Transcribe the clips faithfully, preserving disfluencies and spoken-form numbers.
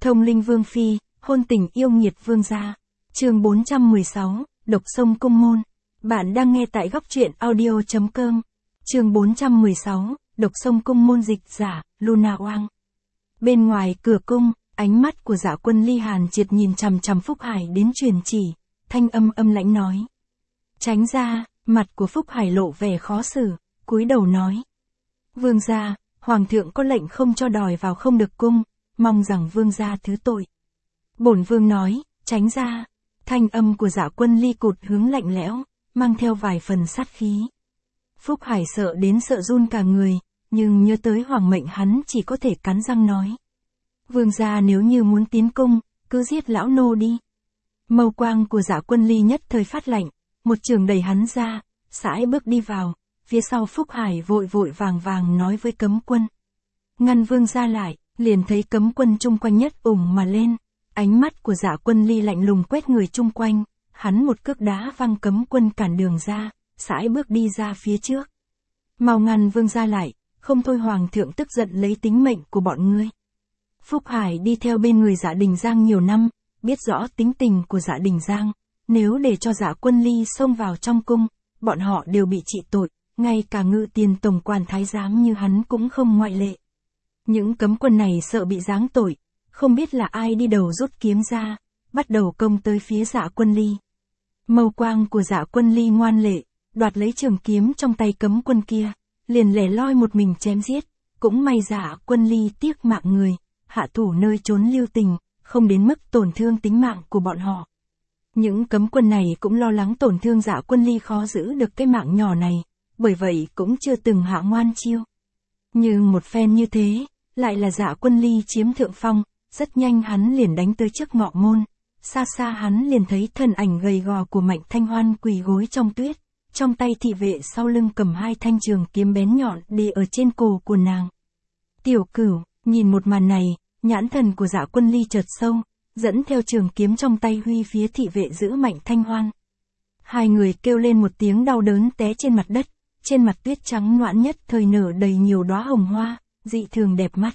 Thông linh vương phi, hôn tình yêu nghiệt vương gia. Chương bốn trăm mười sáu, độc sông cung môn. Bạn đang nghe tại góc truyện audio chấm com. Chương bốn trăm mười sáu, độc sông cung môn, dịch giả, Luna Oang. Bên ngoài cửa cung, ánh mắt của Dạ Quân Ly hàn triệt nhìn chằm chằm Phúc Hải đến truyền chỉ, thanh âm âm lãnh nói. Tránh ra, mặt của Phúc Hải lộ vẻ khó xử, cúi đầu nói. Vương gia, hoàng thượng có lệnh không cho đòi vào không được cung, mong rằng vương gia thứ tội. Bổn vương nói, tránh ra. Thanh âm của Dạ Quân Ly cụt hướng lạnh lẽo, mang theo vài phần sát khí. Phúc Hải sợ đến sợ run cả người, nhưng nhớ tới hoàng mệnh hắn chỉ có thể cắn răng nói. Vương gia nếu như muốn tiến cung, cứ giết lão nô đi. Mâu quang của Dạ Quân Ly nhất thời phát lạnh, một trường đẩy hắn ra, sải bước đi vào, phía sau Phúc Hải vội vội vàng vàng nói với cấm quân. Ngăn vương gia lại, liền thấy cấm quân chung quanh nhất ủng mà lên, ánh mắt của Dạ Quân Ly lạnh lùng quét người chung quanh, hắn một cước đá văng cấm quân cản đường ra, sải bước đi ra phía trước. Mau ngăn vương gia lại, không thôi hoàng thượng tức giận lấy tính mệnh của bọn ngươi. Phúc Hải đi theo bên người Dạ Đình Giang nhiều năm, biết rõ tính tình của Dạ Đình Giang, nếu để cho Dạ Quân Ly xông vào trong cung, bọn họ đều bị trị tội, ngay cả ngự tiền tổng quản thái giám như hắn cũng không ngoại lệ. Những cấm quân này sợ bị giáng tội, không biết là ai đi đầu rút kiếm ra, bắt đầu công tới phía Dạ Quân Ly. Mâu quang của Dạ Quân Ly ngoan lệ, đoạt lấy trường kiếm trong tay cấm quân kia, liền lẻ loi một mình chém giết, cũng may Dạ Quân Ly tiếc mạng người, hạ thủ nơi trốn lưu tình, không đến mức tổn thương tính mạng của bọn họ. Những cấm quân này cũng lo lắng tổn thương Dạ Quân Ly khó giữ được cái mạng nhỏ này, bởi vậy cũng chưa từng hạ ngoan chiêu. Nhưng một phen như thế, lại là Dạ Quân Ly chiếm thượng phong, rất nhanh hắn liền đánh tới trước ngọ môn, xa xa hắn liền thấy thân ảnh gầy gò của Mạnh Thanh Hoan quỳ gối trong tuyết, trong tay thị vệ sau lưng cầm hai thanh trường kiếm bén nhọn để ở trên cổ của nàng. Tiểu Cửu, nhìn một màn này, nhãn thần của Dạ Quân Ly chợt sâu, dẫn theo trường kiếm trong tay huy phía thị vệ giữ Mạnh Thanh Hoan. Hai người kêu lên một tiếng đau đớn té trên mặt đất, trên mặt tuyết trắng noãn nhất thời nở đầy nhiều đóa hồng hoa, dị thường đẹp mắt.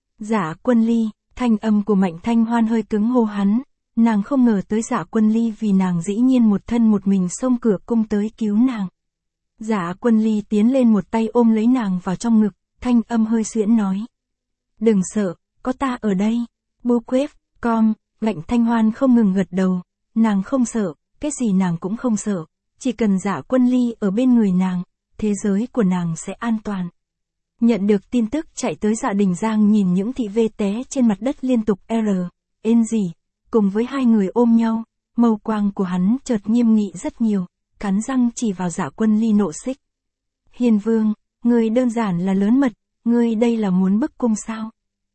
Dạ Quân Ly, thanh âm của Mạnh Thanh Hoan hơi cứng hô hắn, nàng không ngờ tới Dạ Quân Ly vì nàng dĩ nhiên một thân một mình xông cửa cung tới cứu nàng. Dạ Quân Ly tiến lên một tay ôm lấy nàng vào trong ngực, thanh âm hơi xuyễn nói. Đừng sợ, có ta ở đây. Bô quếp, com, Mạnh Thanh Hoan không ngừng gật đầu, nàng không sợ, cái gì nàng cũng không sợ, chỉ cần Dạ Quân Ly ở bên người nàng, thế giới của nàng sẽ an toàn. Nhận được tin tức chạy tới Dạ Đình Giang nhìn những thị vệ té trên mặt đất liên tục R, N gì, cùng với hai người ôm nhau, mâu quang của hắn chợt nghiêm nghị rất nhiều, cắn răng chỉ vào Dạ Quân Ly nộ xích. Hiền vương, ngươi đơn giản là lớn mật, ngươi đây là muốn bức cung sao?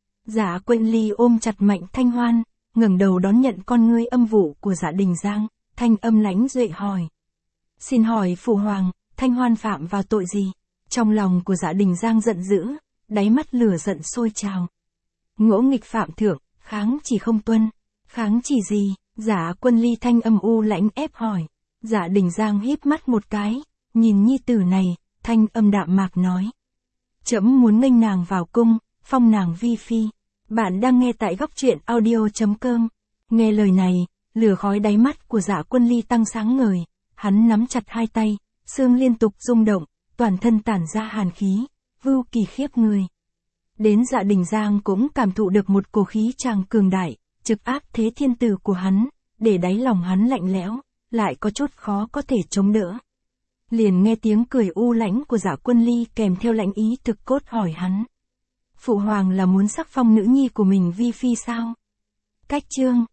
Dạ Quân Ly ôm chặt Mạnh Thanh Hoan, ngẩng đầu đón nhận con ngươi âm vụ của Dạ Đình Giang, thanh âm lãnh duệ hỏi. Xin hỏi phụ hoàng, Thanh Hoan phạm vào tội gì? Trong lòng của Dạ Đình Giang giận dữ, đáy mắt lửa giận sôi trào. Ngỗ nghịch phạm thượng, kháng chỉ không tuân. Kháng chỉ gì? Dạ Quân Ly thanh âm u lãnh ép hỏi. Dạ Đình Giang híp mắt một cái, nhìn nhi tử này, thanh âm đạm mạc nói. Trẫm muốn nghênh nàng vào cung, phong nàng vi phi. Bạn đang nghe tại góc truyện audio chấm com. Nghe lời này, lửa khói đáy mắt của Dạ Quân Ly tăng sáng ngời, hắn nắm chặt hai tay, xương liên tục rung động, toàn thân tản ra hàn khí, vưu kỳ khiếp người. Đến Dạ Đình Giang cũng cảm thụ được một cổ khí tràng cường đại, trực áp thế thiên tử của hắn, để đáy lòng hắn lạnh lẽo, lại có chút khó có thể chống đỡ. Liền nghe tiếng cười u lãnh của Dạ Quân Ly kèm theo lãnh ý thực cốt hỏi hắn. Phụ hoàng là muốn sắc phong nữ nhi của mình vi phi sao? Cách chương,